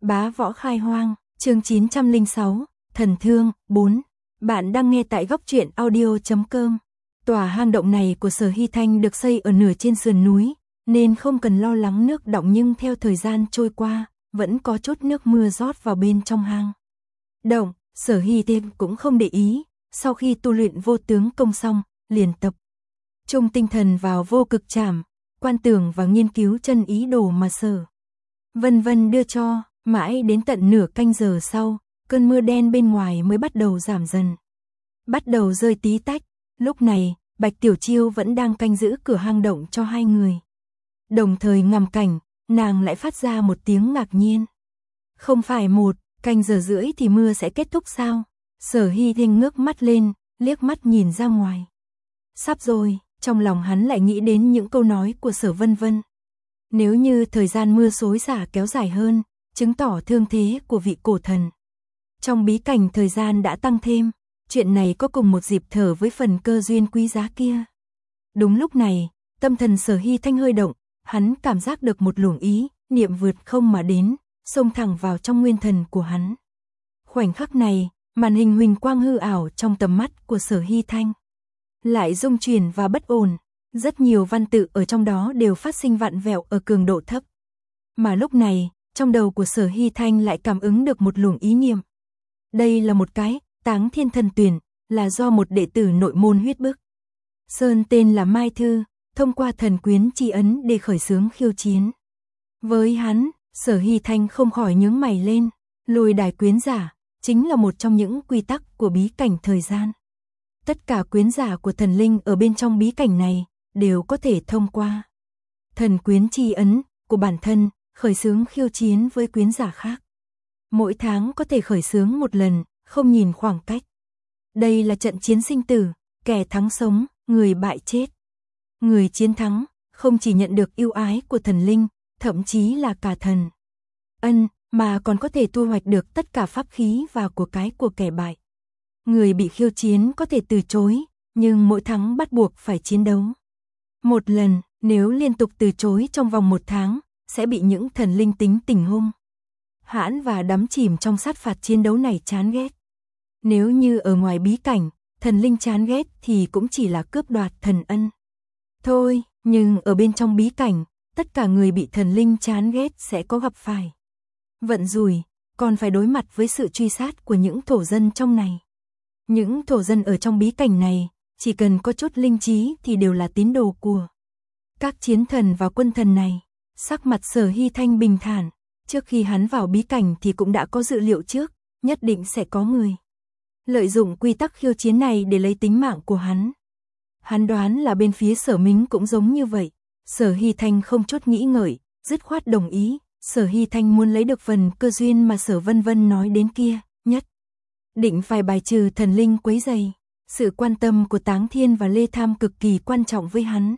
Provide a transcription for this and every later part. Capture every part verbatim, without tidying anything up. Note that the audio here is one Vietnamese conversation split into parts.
Bá võ khai hoang, chương chín trăm lẻ sáu, thần thương, bốn. Bạn đang nghe tại góc truyện audio chấm com. Tòa hang động này của Sở Hy Thanh được xây ở nửa trên sườn núi, nên không cần lo lắng nước đọng, nhưng theo thời gian trôi qua, vẫn có chút nước mưa rót vào bên trong hang động. Sở Hy Thanh cũng không để ý, sau khi tu luyện vô tướng công xong, liền tập trung tinh thần vào vô cực trảm, quan tưởng và nghiên cứu chân ý đồ mà Sở Vân Vân đưa cho. Mãi đến tận nửa canh giờ sau, cơn mưa đen bên ngoài mới bắt đầu giảm dần, bắt đầu rơi tí tách. Lúc này, Bạch Tiểu Chiêu vẫn đang canh giữ cửa hang động cho hai người. Đồng thời ngắm cảnh, nàng lại phát ra một tiếng ngạc nhiên. Không phải một canh giờ rưỡi thì mưa sẽ kết thúc sao? Sở Hy Thanh ngước mắt lên, liếc mắt nhìn ra ngoài. Sắp rồi, trong lòng hắn lại nghĩ đến những câu nói của Sở Vân Vân. Nếu như thời gian mưa xối xả kéo dài hơn, chứng tỏ thương thế của vị cổ thần trong bí cảnh thời gian đã tăng thêm, chuyện này có cùng một dịp thở với phần cơ duyên quý giá kia. Đúng lúc này, tâm thần Sở Hy Thanh hơi động, hắn cảm giác được một luồng ý niệm vượt không mà đến, xông thẳng vào trong nguyên thần của hắn. Khoảnh khắc này, màn hình huỳnh quang hư ảo trong tầm mắt của Sở Hy Thanh lại rung chuyển và bất ổn, rất nhiều văn tự ở trong đó đều phát sinh vặn vẹo ở cường độ thấp. Mà lúc này, trong đầu của Sở Hy Thanh lại cảm ứng được một luồng ý niệm. Đây là một cái Táng Thiên Thần Tuyển, là do một đệ tử nội môn Huyết Bức Sơn tên là Mai Thư, thông qua thần quyến chi ấn để khởi xướng khiêu chiến. Với hắn, Sở Hy Thanh không khỏi nhướng mày lên, lôi đài quyến giả, chính là một trong những quy tắc của bí cảnh thời gian. Tất cả quyến giả của thần linh ở bên trong bí cảnh này, đều có thể thông qua thần quyến chi ấn của bản thân, khởi xướng khiêu chiến với quyến giả khác. Mỗi tháng có thể khởi xướng một lần, không nhìn khoảng cách. Đây là trận chiến sinh tử, kẻ thắng sống, người bại chết. Người chiến thắng, không chỉ nhận được ưu ái của thần linh, thậm chí là cả thần ân, mà còn có thể thu hoạch được tất cả pháp khí và của cái của kẻ bại. Người bị khiêu chiến có thể từ chối, nhưng mỗi tháng bắt buộc phải chiến đấu một lần, nếu liên tục từ chối trong vòng một tháng, sẽ bị những thần linh tính tình hung hãn và đắm chìm trong sát phạt chiến đấu này chán ghét. Nếu như ở ngoài bí cảnh, thần linh chán ghét thì cũng chỉ là cướp đoạt thần ân thôi, nhưng ở bên trong bí cảnh, tất cả người bị thần linh chán ghét sẽ có gặp phải vận rủi, còn phải đối mặt với sự truy sát của những thổ dân trong này. Những thổ dân ở trong bí cảnh này, chỉ cần có chút linh trí thì đều là tín đồ của các chiến thần và quân thần này. Sắc mặt Sở Hy Thanh bình thản, trước khi hắn vào bí cảnh thì cũng đã có dự liệu trước, nhất định sẽ có người lợi dụng quy tắc khiêu chiến này để lấy tính mạng của hắn. Hắn đoán là bên phía Sở Mính cũng giống như vậy. Sở Hy Thanh không chút nghĩ ngợi, dứt khoát đồng ý. Sở Hy Thanh muốn lấy được phần cơ duyên mà Sở Vân Vân nói đến kia, nhất định phải bài trừ thần linh quấy rầy. Sự quan tâm của Táng Thiên và Lê Tham cực kỳ quan trọng với hắn.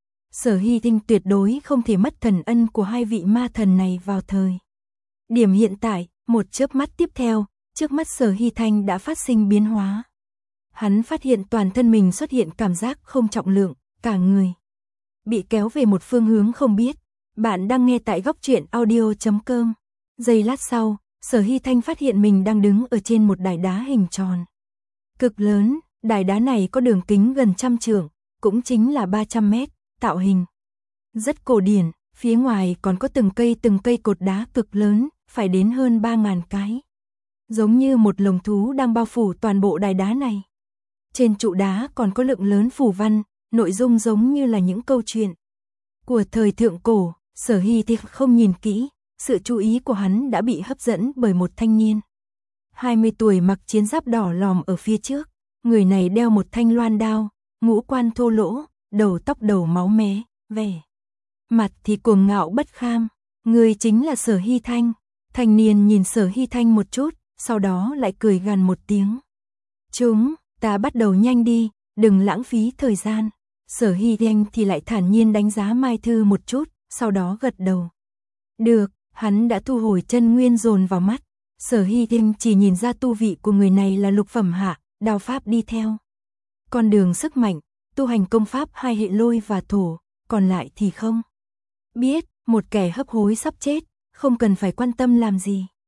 Sở Hy Thanh tuyệt đối không thể mất thần ân của hai vị ma thần này vào thời điểm hiện tại. Một chớp mắt tiếp theo, trước mắt Sở Hy Thanh đã phát sinh biến hóa. Hắn phát hiện toàn thân mình xuất hiện cảm giác không trọng lượng, cả người bị kéo về một phương hướng không biết. Bạn đang nghe tại góc truyện audio chấm com. Giây lát sau, Sở Hy Thanh phát hiện mình đang đứng ở trên một đài đá hình tròn cực lớn. Đài đá này có đường kính gần trăm trượng, cũng chính là ba trăm mét, tạo hình rất cổ điển. Phía ngoài còn có từng cây từng cây cột đá cực lớn, phải đến hơn ba ngàn cái. Giống như một lồng thú đang bao phủ toàn bộ đài đá này. Trên trụ đá còn có lượng lớn phù văn, nội dung giống như là những câu chuyện của thời thượng cổ. Sở Hy Thanh không nhìn kỹ, sự chú ý của hắn đã bị hấp dẫn bởi một thanh niên hai mươi tuổi mặc chiến giáp đỏ lòm ở phía trước. Người này đeo một thanh loan đao, ngũ quan thô lỗ, đầu tóc đầu máu mé, vẻ mặt thì cuồng ngạo bất kham. Người chính là Sở Hy Thanh. Thanh niên nhìn Sở Hy Thanh một chút, sau đó lại cười gằn một tiếng. Chúng ta bắt đầu nhanh đi, đừng lãng phí thời gian. Sở Hy Thanh thì lại thản nhiên đánh giá Mai Thư một chút, sau đó gật đầu. Được, hắn đã thu hồi chân nguyên dồn vào mắt. Sở Hy Thanh chỉ nhìn ra tu vị của người này là lục phẩm hạ, đao pháp đi theo con đường sức mạnh, tu hành công pháp hai hệ lôi và thổ, còn lại thì không biết. Một kẻ hấp hối sắp chết, không cần phải quan tâm làm gì.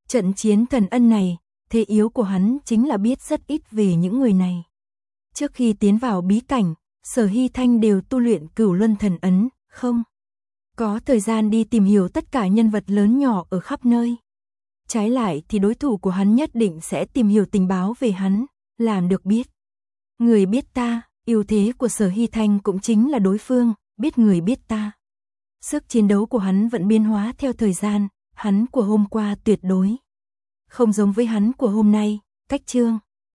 Trận chiến thần ân này, thế yếu của hắn chính là biết rất ít về những người này. Trước khi tiến vào bí cảnh, Sở Hy Thanh đều tu luyện Cửu Luân Thần Ấn, không có thời gian đi tìm hiểu tất cả nhân vật lớn nhỏ ở khắp nơi. Trái lại thì đối thủ của hắn nhất định sẽ tìm hiểu tình báo về hắn, làm được biết. Người biết ta, ưu thế của Sở Hy Thanh cũng chính là đối phương, biết người biết ta. Sức chiến đấu của hắn vẫn biến hóa theo thời gian, hắn của hôm qua tuyệt đối không giống với hắn của hôm nay, cách chương.